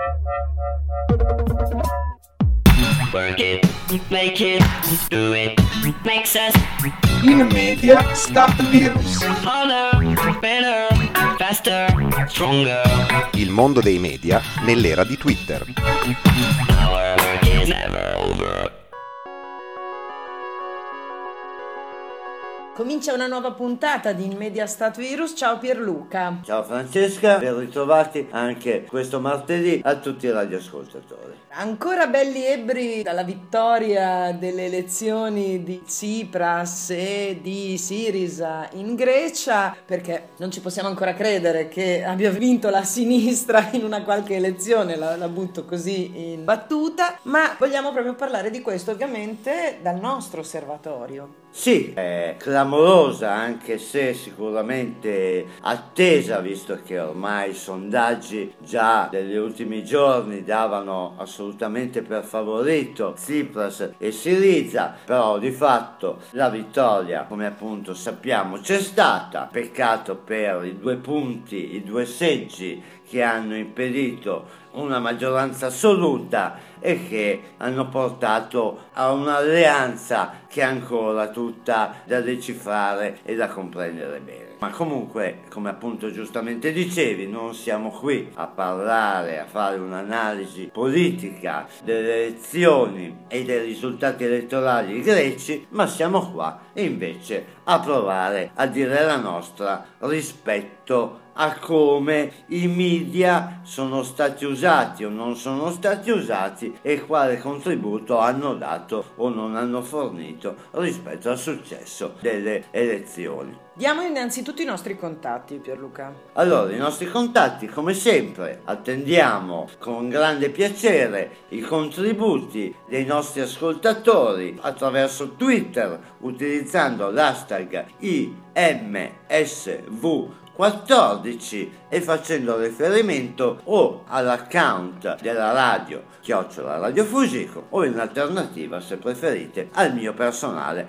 Work it, make it, do it, makes us In media Start-Virus. harder, better, faster, stronger. Il mondo dei media nell'era di Twitter. Our work is never over. Comincia una nuova puntata di In Media Start-Virus. Ciao Pierluca. Ciao Francesca, ben ritrovati anche questo martedì a tutti i radioascoltatori. Ancora belli ebbri dalla vittoria delle elezioni di Tsipras e di Syriza in Grecia, perché non ci possiamo ancora credere che abbia vinto la sinistra in una qualche elezione, la butto così in battuta, ma vogliamo proprio parlare di questo ovviamente dal nostro osservatorio. Sì, è clamorosa, anche se sicuramente attesa, visto che ormai i sondaggi già degli ultimi giorni davano assolutamente per favorito Tsipras e Syriza, però di fatto la vittoria, come appunto sappiamo, c'è stata. Peccato per i 2 punti, i 2 seggi che hanno impedito una maggioranza assoluta e che hanno portato a un'alleanza che è ancora tutta da decifrare e da comprendere bene. Ma comunque, come appunto giustamente dicevi, non siamo qui a parlare, a fare un'analisi politica delle elezioni e dei risultati elettorali greci, ma siamo qua invece a provare a dire la nostra rispetto a come i media sono stati usati o non sono stati usati e quale contributo hanno dato o non hanno fornito rispetto al successo delle elezioni. Diamo innanzitutto i nostri contatti, Pierluca. Allora, i nostri contatti, come sempre, attendiamo con grande piacere i contributi dei nostri ascoltatori attraverso Twitter utilizzando l'hashtag IMSV14 e facendo riferimento o all'account della radio @Radio Fusico o in alternativa, se preferite, al mio personale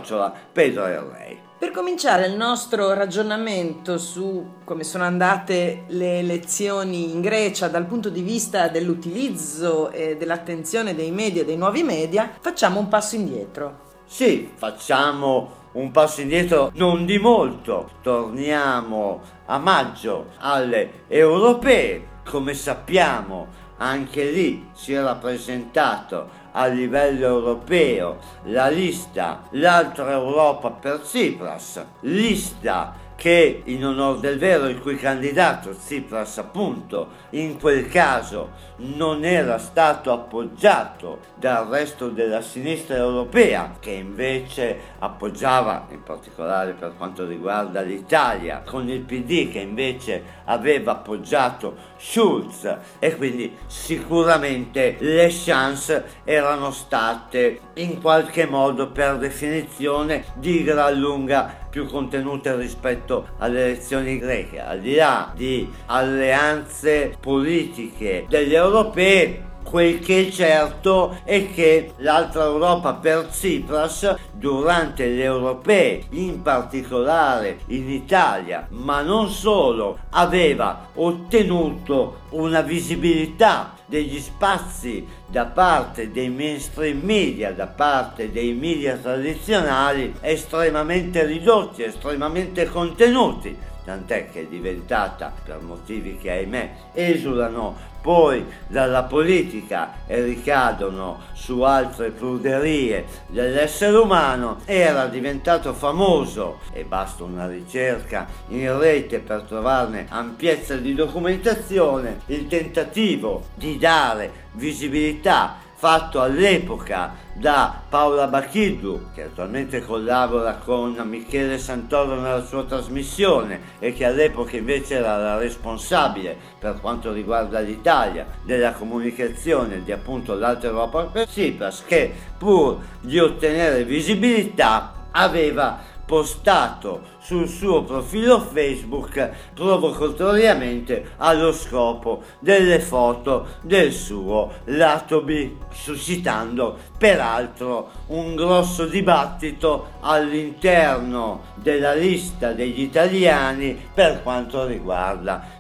@Pedro Erlei. Per cominciare il nostro ragionamento su come sono andate le elezioni in Grecia dal punto di vista dell'utilizzo e dell'attenzione dei media, dei nuovi media, facciamo un passo indietro. Sì, facciamo un passo indietro non di molto, torniamo a maggio alle europee. Come sappiamo, anche lì si era presentato a livello europeo la lista L'altra Europa per Tsipras, lista che in onor del vero il cui candidato Tsipras appunto in quel caso non era stato appoggiato dal resto della sinistra europea, che invece appoggiava, in particolare per quanto riguarda l'Italia, con il PD che invece aveva appoggiato Schulz, e quindi sicuramente le chance erano state in qualche modo per definizione di gran lunga più contenute rispetto alle elezioni greche, al di là di alleanze politiche degli europei. Quel che è certo è che l'altra Europa per Tsipras durante le europee, in particolare in Italia, ma non solo, aveva ottenuto una visibilità degli spazi da parte dei mainstream media, da parte dei media tradizionali estremamente ridotti, estremamente contenuti, tant'è che è diventata, per motivi che ahimè esulano poi dalla politica e ricadono su altre pruderie dell'essere umano, era diventato famoso, e basta una ricerca in rete per trovarne ampiezza di documentazione, il tentativo di dare visibilità fatto all'epoca da Paola Bachiddu, che attualmente collabora con Michele Santoro nella sua trasmissione e che all'epoca invece era la responsabile per quanto riguarda l'Italia della comunicazione di appunto l'Alta Europa per Tsipras, che pur di ottenere visibilità aveva postato sul suo profilo Facebook provocatoriamente allo scopo delle foto del suo lato B, suscitando peraltro un grosso dibattito all'interno della lista degli italiani per quanto riguarda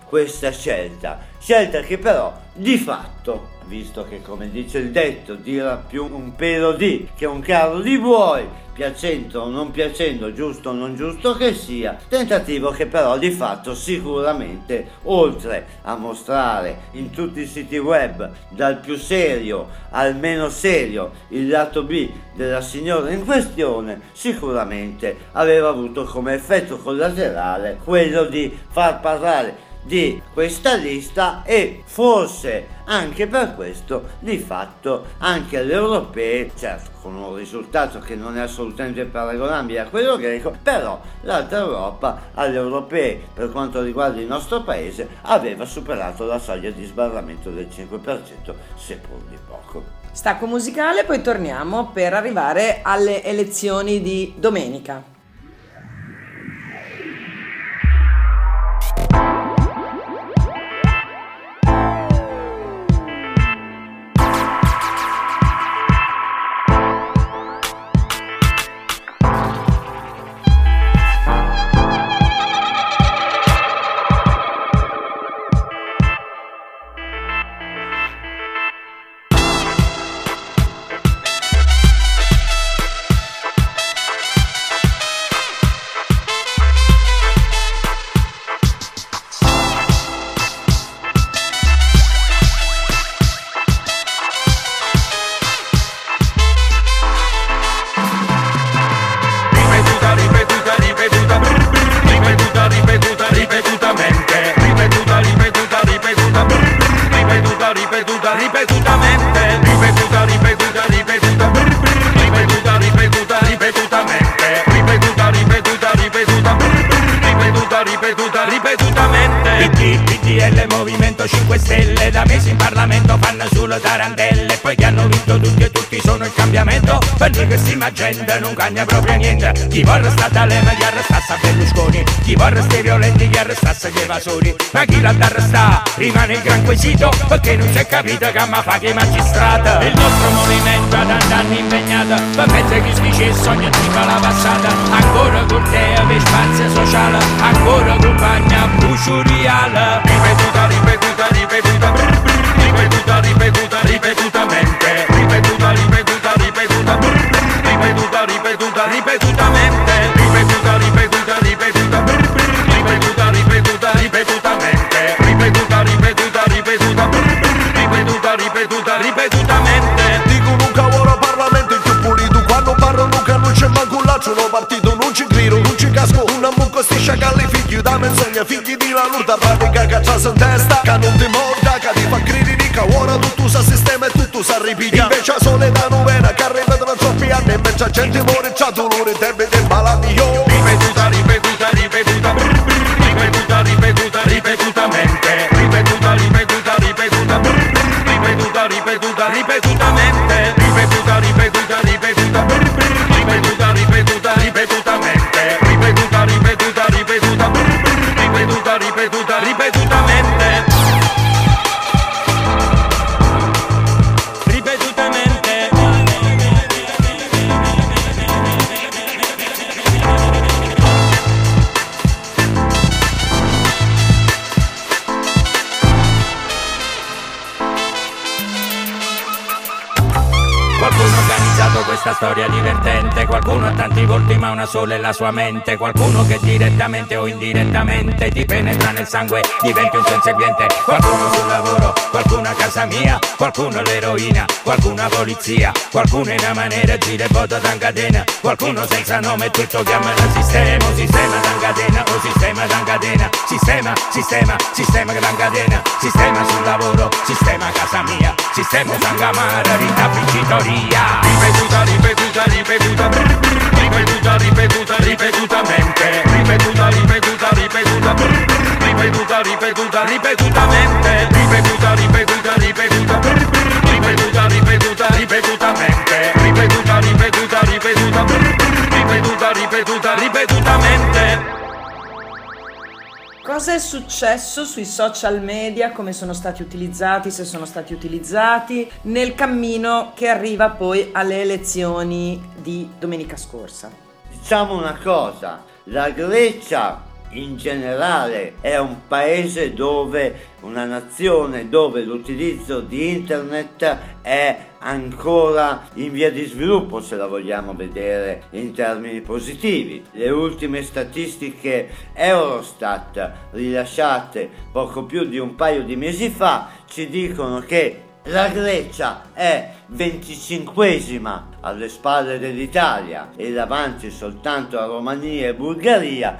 questa scelta che però di fatto, visto che come dice il detto, dirà più un pelo di che un carro di buoi, piacendo o non piacendo, giusto o non giusto che sia, tentativo che però di fatto sicuramente, oltre a mostrare in tutti i siti web dal più serio al meno serio il lato B della signora in questione, sicuramente aveva avuto come effetto collaterale quello di far parlare di questa lista e forse anche per questo di fatto anche alle europee, certo con un risultato che non è assolutamente paragonabile a quello greco, però l'altra Europa alle europee per quanto riguarda il nostro paese aveva superato la soglia di sbarramento del 5%, seppur di poco. Stacco musicale, poi torniamo per arrivare alle elezioni di domenica. PDL, Movimento 5 Stelle, da mesi in Parlamento fanno solo tarantelle, poi che hanno vinto tutti e tutti sono il cambiamento, perché questa agenda non cambia proprio niente. Chi vorrà sta D'Alema, chi arrestasse a Berlusconi, chi vorrà sti violenti, chi arrestasse gli evasori, ma chi l'ha da arrestare rimane il gran quesito, perché non si è capito che ma fa che magistrata. Il nostro movimento ad anni impegnato, per mezzo che sdice il sogno di la passata, ancora cortea per spazio sociale, ancora compagna bruciuriale. Ripetuta, ripetuta, ripetuta, ripetuta, ripetuta, ripetutamente, ripetuta, ripetuta, ripetuta, ripetuta, ripetuta, ripetutamente, ripetuta, ripetuta, ripetuta, ripetuta, ripetuta, ripetutamente, ripetuta, ripetuta, ripetuta, ripetuta, ripetuta, ripetutamente. Dico nunca ora Parlamento è più pulito, quando parlo nunca non c'è manco un laccio, no partito, non ci grido, non ci casco, una mucca sti sciacalli figli da menzogna, figli di la lurda pratica cacciasa in testa, che non ti morda, che ti fa critica, ora tutto sa sistema e tutto sa ripiglia, invece a soledad novena che arrivano troppi anni, invece a gente muore c'ha dolore, debiti e malatio. Ripetuta, ripetuta, ripetuta, ripetuta, ripetuta, ripetutamente, ripetuta, ripetuta, ripetuta, ripetuta, ripetuta, ripetutamente, ripetuta, ripetuta, ripetuta, ripetuta, ripetuta, ripetutamente, ripetuta, ripetuta, ripetuta, ripetuta, ripetuta, ripetutamente. Qualcuno ha organizzato questa storia divertente, qualcuno ha tanti volti ma una sola è la sua mente, qualcuno che direttamente o indirettamente ti penetra nel sangue, diventi un conseguente, qualcuno sul lavoro, qualcuno a casa mia, qualcuno l'eroina, qualcuno a polizia, qualcuno in una maniera gira e vota d'angatena, qualcuno senza nome tutto chiamano sistema, o sistema d'angatena, o sistema d'angatena, sistema, sistema, sistema che d'angatena, sistema sul lavoro, sistema a casa mia, sistema sangamara, rintappicitoria. Ripetuta, ripetuta, ripetuta, ripetuta, ripetuta, ripetutamente, ripetuta, ripetuta, ripetuta, ripetuta, ripetuta, ripetutamente, ripetuta, ripetuta, ripetuta, ripetuta, ripetuta, ripetutamente, ripetuta, ripetuta, ripetuta, ripetuta, ripetuta, ripetutamente. Cosa è successo sui social media, come sono stati utilizzati, se sono stati utilizzati, nel cammino che arriva poi alle elezioni di domenica scorsa? Diciamo una cosa, la Grecia in generale è un paese una nazione dove l'utilizzo di internet è ancora in via di sviluppo, se la vogliamo vedere in termini positivi. Le ultime statistiche Eurostat rilasciate poco più di un paio di mesi fa ci dicono che la Grecia è 25esima alle spalle dell'Italia e davanti soltanto a Romania e Bulgaria,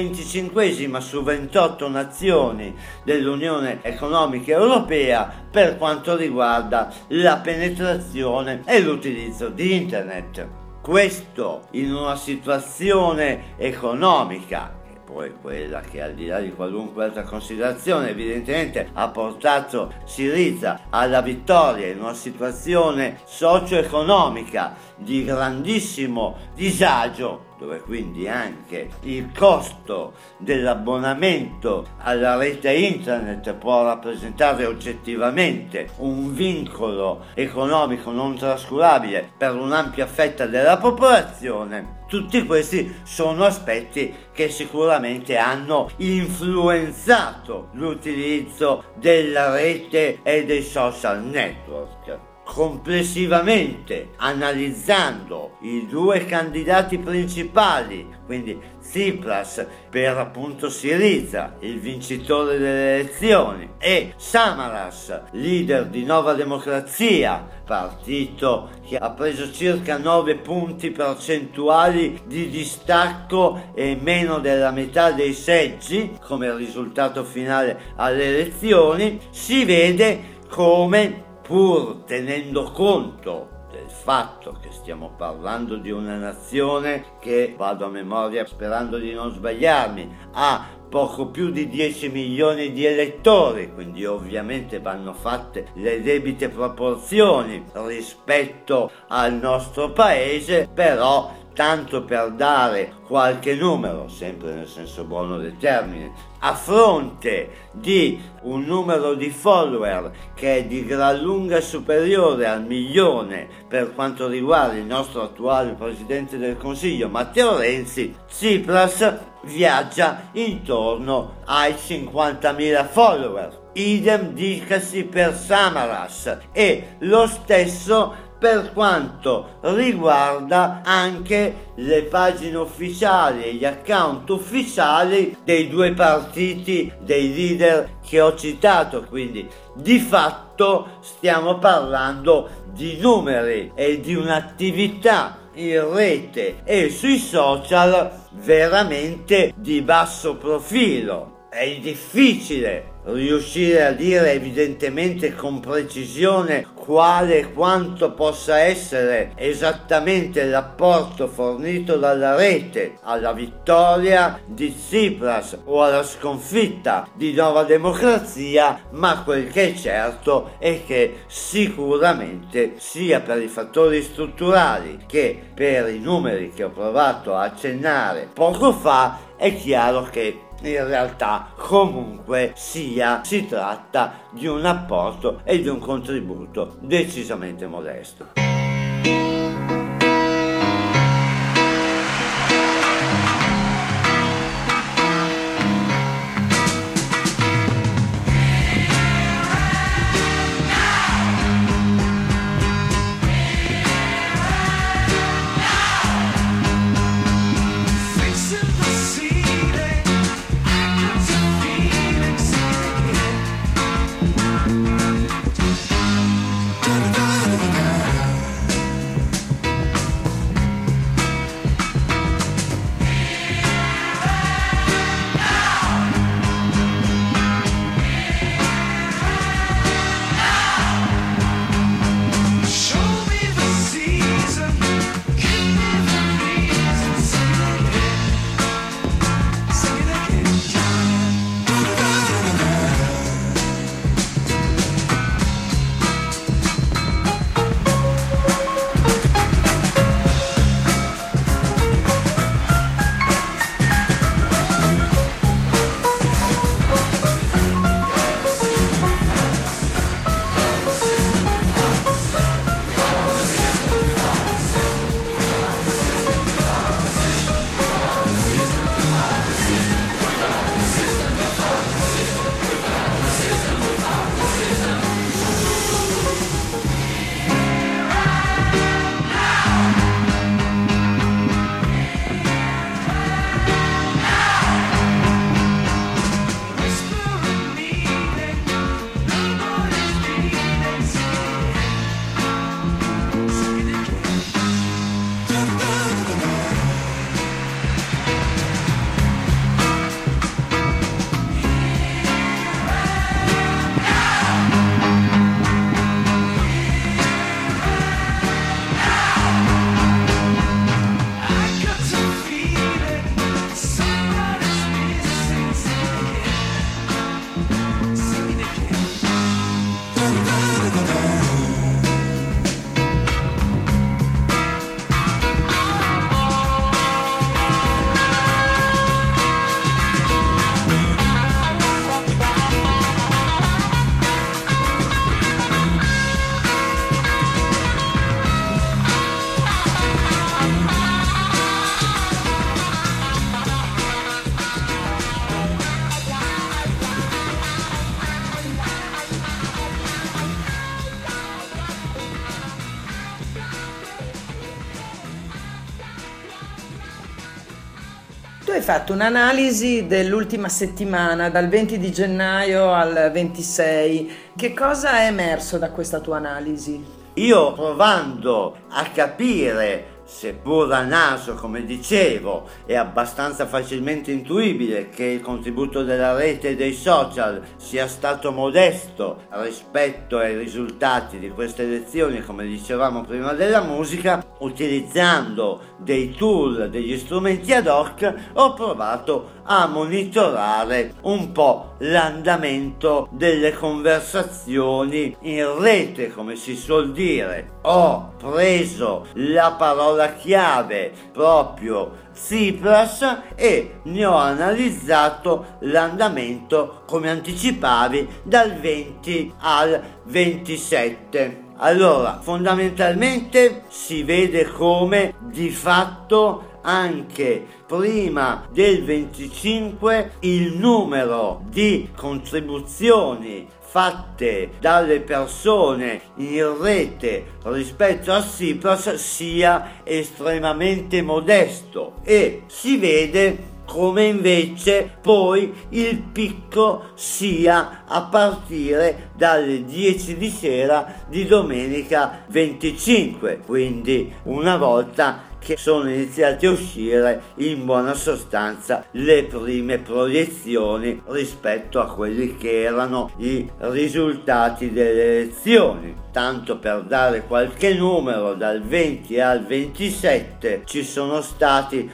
25esima su 28 nazioni dell'Unione Economica Europea per quanto riguarda la penetrazione e l'utilizzo di internet. Questo in una situazione economica, poi quella che al di là di qualunque altra considerazione evidentemente ha portato Syriza alla vittoria, in una situazione socio-economica di grandissimo disagio, dove quindi anche il costo dell'abbonamento alla rete internet può rappresentare oggettivamente un vincolo economico non trascurabile per un'ampia fetta della popolazione. Tutti questi sono aspetti che sicuramente hanno influenzato l'utilizzo della rete e dei social network. Complessivamente, analizzando i due candidati principali, quindi Tsipras per appunto Syriza, il vincitore delle elezioni, e Samaras, leader di Nova Democrazia, partito che ha preso circa 9 punti percentuali di distacco e meno della metà dei seggi come risultato finale alle elezioni, si vede come, pur tenendo conto del fatto che stiamo parlando di una nazione che, vado a memoria sperando di non sbagliarmi, ha poco più di 10 milioni di elettori, quindi ovviamente vanno fatte le debite proporzioni rispetto al nostro paese, però tanto per dare qualche numero, sempre nel senso buono del termine, a fronte di un numero di follower che è di gran lunga superiore al 1.000.000 per quanto riguarda il nostro attuale Presidente del Consiglio Matteo Renzi, Tsipras viaggia intorno ai 50.000 follower. Idem dicasi per Samaras e lo stesso per quanto riguarda anche le pagine ufficiali e gli account ufficiali dei due partiti, dei leader che ho citato. Quindi di fatto stiamo parlando di numeri e di un'attività in rete e sui social veramente di basso profilo. È difficile riuscire a dire evidentemente con precisione quale e quanto possa essere esattamente l'apporto fornito dalla rete alla vittoria di Tsipras o alla sconfitta di Nova Democrazia, ma quel che è certo è che sicuramente sia per i fattori strutturali che per i numeri che ho provato a accennare poco fa è chiaro che in realtà comunque si tratta di un apporto e di un contributo decisamente modesto. hai fatto un'analisi dell'ultima settimana, dal 20 di gennaio al 26. Che cosa è emerso da questa tua analisi? Io, provando a capire, seppur a naso, come dicevo, è abbastanza facilmente intuibile che il contributo della rete e dei social sia stato modesto rispetto ai risultati di queste elezioni, come dicevamo prima della musica, utilizzando dei tool, degli strumenti ad hoc, ho provato a monitorare un po' l'andamento delle conversazioni in rete, come si suol dire. Ho preso la parola chiave proprio Tsipras e ne ho analizzato l'andamento, come anticipavi, dal 20 al 27. Allora, fondamentalmente si vede come di fatto anche prima del 25 il numero di contribuzioni fatte dalle persone in rete rispetto a Tsipras sia estremamente modesto, e si vede come invece poi il picco sia a partire dalle 10 di sera di domenica 25, quindi una volta che sono iniziate a uscire in buona sostanza le prime proiezioni rispetto a quelli che erano i risultati delle elezioni. Tanto per dare qualche numero, dal 20 al 27 ci sono stati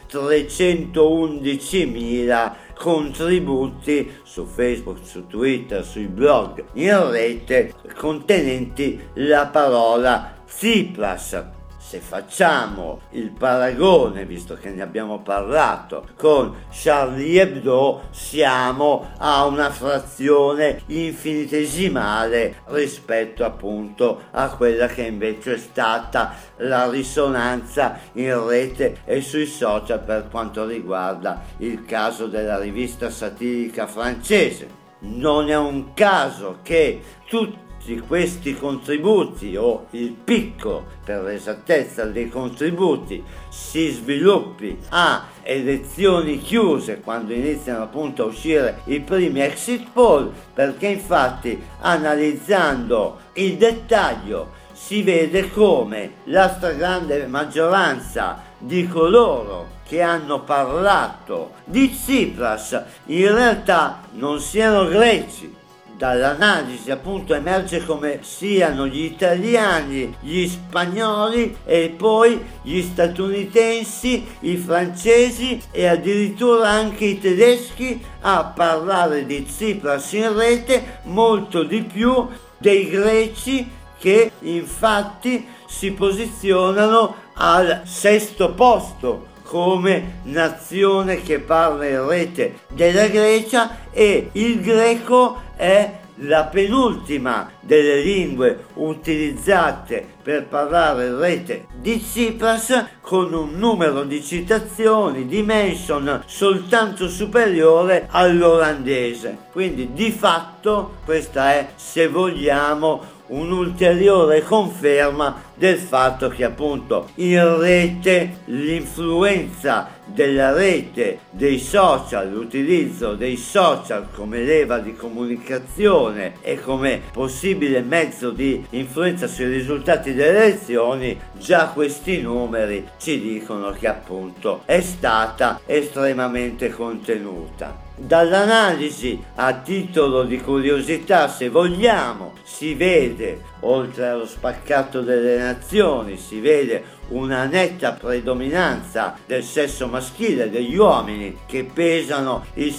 311.000 contributi su Facebook, su Twitter, sui blog in rete contenenti la parola Tsipras. Se facciamo il paragone, visto che ne abbiamo parlato, con Charlie Hebdo, siamo a una frazione infinitesimale rispetto appunto a quella che invece è stata la risonanza in rete e sui social per quanto riguarda il caso della rivista satirica francese. Non è un caso che tutti questi contributi, o il picco per l'esattezza dei contributi, si sviluppi a elezioni chiuse, quando iniziano appunto a uscire i primi exit poll, perché infatti analizzando il dettaglio si vede come la stragrande maggioranza di coloro che hanno parlato di Tsipras in realtà non siano greci. Dall'analisi appunto emerge come siano gli italiani, gli spagnoli e poi gli statunitensi, i francesi e addirittura anche i tedeschi a parlare di Tsipras in rete, molto di più dei greci, che infatti si posizionano al 6° posto come nazione che parla in rete della Grecia, e il greco è la penultima delle lingue utilizzate per parlare in rete di Tsipras, con un numero di citazioni, di mention, soltanto superiore all'olandese. Quindi di fatto questa è, se vogliamo, un'ulteriore conferma del fatto che appunto in rete l'influenza della rete, dei social, l'utilizzo dei social come leva di comunicazione e come possibile mezzo di influenza sui risultati delle elezioni, già questi numeri ci dicono che appunto è stata estremamente contenuta. Dall'analisi, a titolo di curiosità se vogliamo, si vede, oltre allo spaccato delle nazioni, si vede una netta predominanza del sesso maschile, degli uomini, che pesano il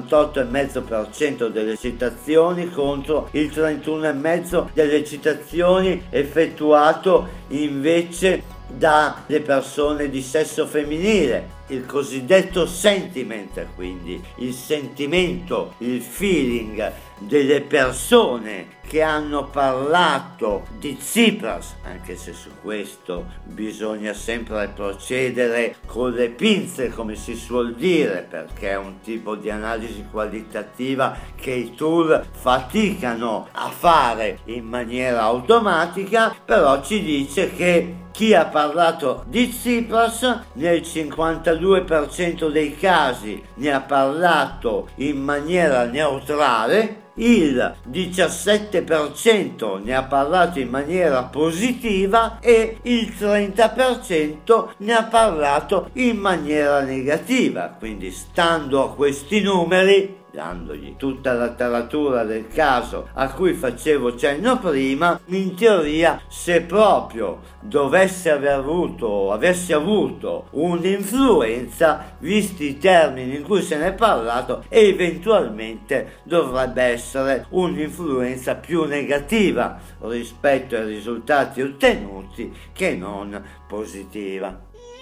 68,5% delle citazioni contro il 31,5% delle citazioni effettuato invece dalle persone di sesso femminile. Il cosiddetto sentiment, quindi il sentimento, il feeling delle persone che hanno parlato di Tsipras, anche se su questo bisogna sempre procedere con le pinze, come si suol dire, perché è un tipo di analisi qualitativa che i tool faticano a fare in maniera automatica, però ci dice che chi ha parlato di Tsipras nel 52% dei casi ne ha parlato in maniera neutrale, il 17% ne ha parlato in maniera positiva e il 30% ne ha parlato in maniera negativa. Quindi, stando a questi numeri, dandogli tutta la taratura del caso a cui facevo cenno prima, in teoria, se proprio avessi avuto un'influenza, visti i termini in cui se ne è parlato, eventualmente dovrebbe essere un'influenza più negativa rispetto ai risultati ottenuti che non positiva.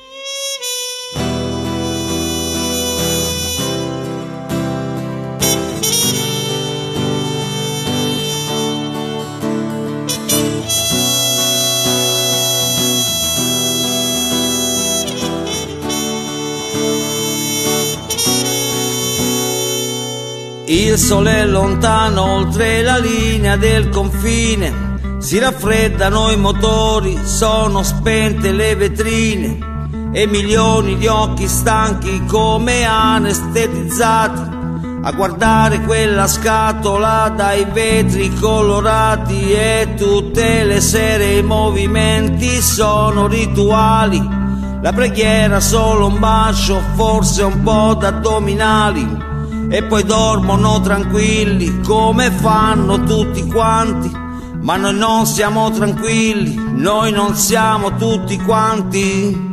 Il sole è lontano oltre la linea del confine, si raffreddano i motori, sono spente le vetrine e milioni di occhi stanchi come anestetizzati a guardare quella scatola dai vetri colorati, e tutte le sere i movimenti sono rituali, la preghiera solo un bacio, forse un po' d'addominali, e poi dormono tranquilli come fanno tutti quanti. Ma noi non siamo tranquilli, noi non siamo tutti quanti.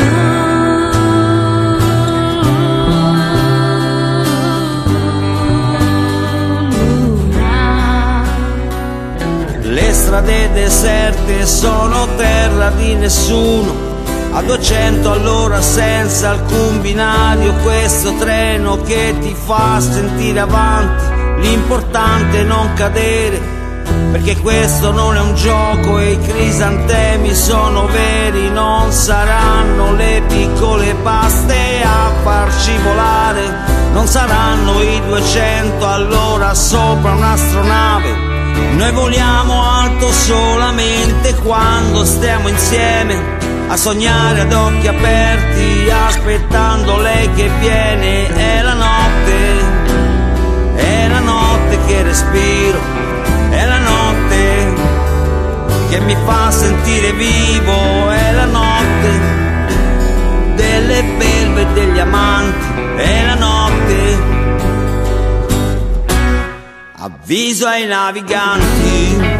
Le strade deserte sono terra di nessuno, a 200 all'ora senza alcun binario, questo treno che ti fa sentire avanti. L'importante è non cadere, perché questo non è un gioco e i crisantemi sono veri. Non saranno le piccole paste a farci volare, non saranno i 200 all'ora sopra un'astronave. Noi voliamo alto solamente quando stiamo insieme, a sognare ad occhi aperti, aspettando lei che viene. È la notte che respiro, è la notte che mi fa sentire vivo, è la notte delle belve e degli amanti, è la notte, avviso ai naviganti.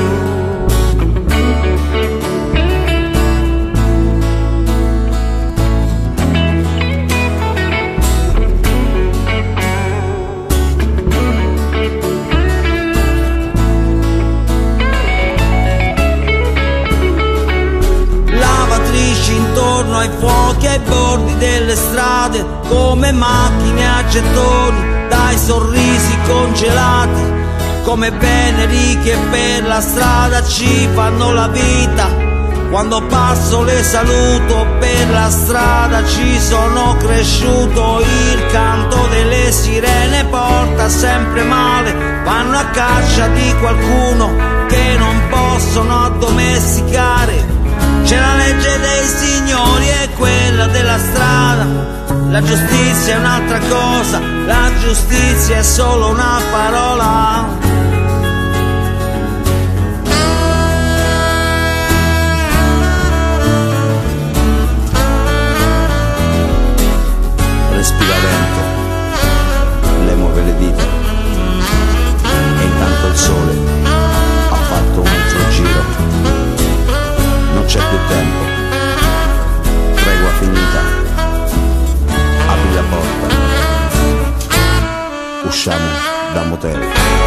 Intorno ai fuochi, ai bordi delle strade, come macchine a gettoni, dai sorrisi congelati, come veneri che per la strada ci fanno la vita. Quando passo le saluto, per la strada ci sono cresciuto. Il canto delle sirene porta sempre male, vanno a caccia di qualcuno che non possono addomesticare. C'è la legge dei signori e quella della strada, la giustizia è un'altra cosa, la giustizia è solo una parola. Respira lento, le muove le dita, e intanto il sole ha fatto un altro giro. Non c'è più tempo, tregua finita, apri la porta, usciamo da motel.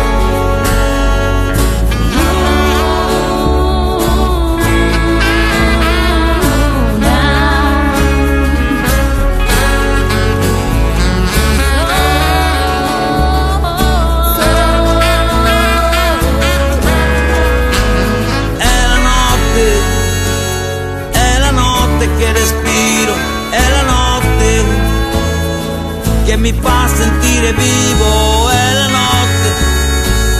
Che respiro, è la notte che mi fa sentire vivo, è la notte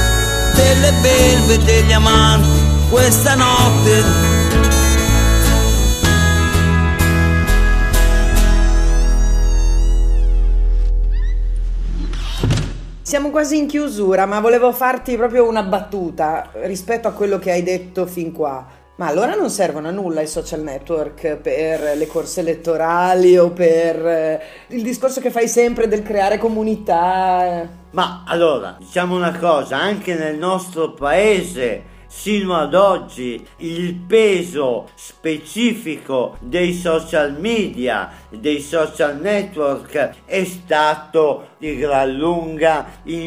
delle belve e degli amanti, questa notte Siamo quasi in chiusura, ma volevo farti proprio una battuta rispetto a quello che hai detto fin qua. Ma allora non servono a nulla i social network per le corse elettorali o per il discorso che fai sempre del creare comunità? Ma allora, diciamo una cosa, anche nel nostro paese sino ad oggi il peso specifico dei social media, dei social network è stato di gran lunga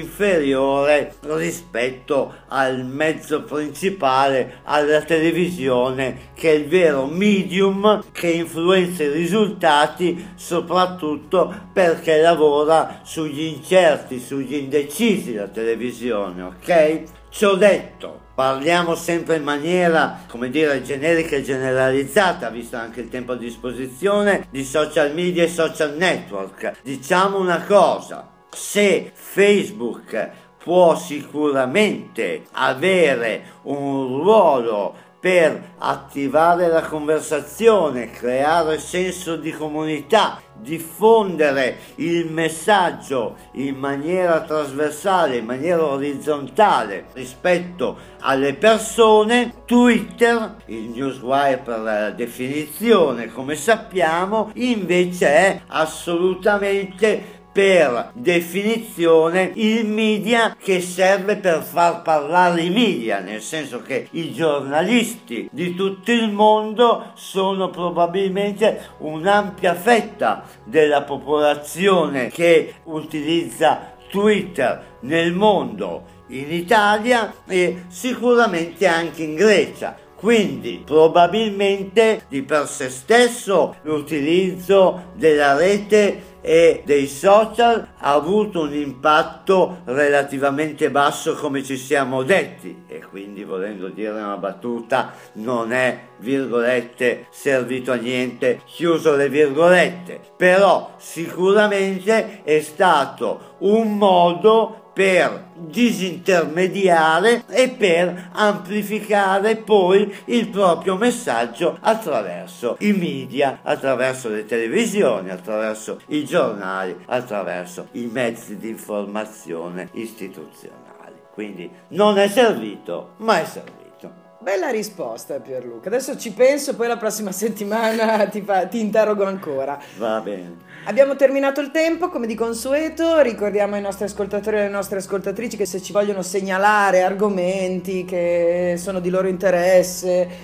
inferiore rispetto al mezzo principale, alla televisione, che è il vero medium che influenza i risultati, soprattutto perché lavora sugli incerti, sugli indecisi, la televisione, ok? Ciò detto, parliamo sempre in maniera, come dire, generica e generalizzata, visto anche il tempo a disposizione, di social media e social network. Diciamo una cosa, se Facebook può sicuramente avere un ruolo per attivare la conversazione, creare senso di comunità, diffondere il messaggio in maniera trasversale, in maniera orizzontale rispetto alle persone, Twitter, il newswire per definizione, come sappiamo, invece è assolutamente per definizione il media che serve per far parlare i media, nel senso che i giornalisti di tutto il mondo sono probabilmente un'ampia fetta della popolazione che utilizza Twitter nel mondo, in Italia e sicuramente anche in Grecia. Quindi probabilmente di per sé stesso l'utilizzo della rete e dei social ha avuto un impatto relativamente basso, come ci siamo detti, e quindi, volendo dire una battuta, non è, virgolette, servito a niente, chiuso le virgolette, però sicuramente è stato un modo per disintermediare e per amplificare poi il proprio messaggio attraverso i media, attraverso le televisioni, attraverso i giornali, attraverso i mezzi di informazione istituzionali. Quindi non è servito, ma è servito. Bella risposta, Pierluca. Adesso ci penso, poi la prossima settimana ti interrogo ancora. Va bene. Abbiamo terminato il tempo, come di consueto. Ricordiamo ai nostri ascoltatori e alle nostre ascoltatrici che se ci vogliono segnalare argomenti che sono di loro interesse,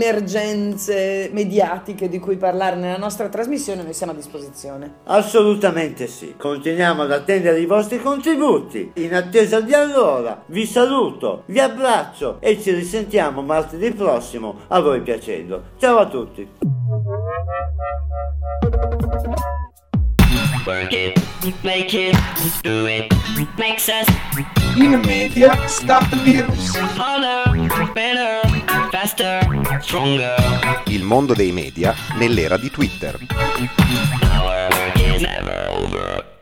emergenze mediatiche di cui parlare nella nostra trasmissione, noi siamo a disposizione. Assolutamente sì. Continuiamo ad attendere i vostri contributi. In attesa di allora vi saluto, vi abbraccio e ci risentiamo martedì prossimo, a voi piacendo. Ciao a tutti. Work it, make it, do it, makes us In media, stop the news. harder, better, faster, stronger. Il mondo dei media nell'era di Twitter. Our work is never over.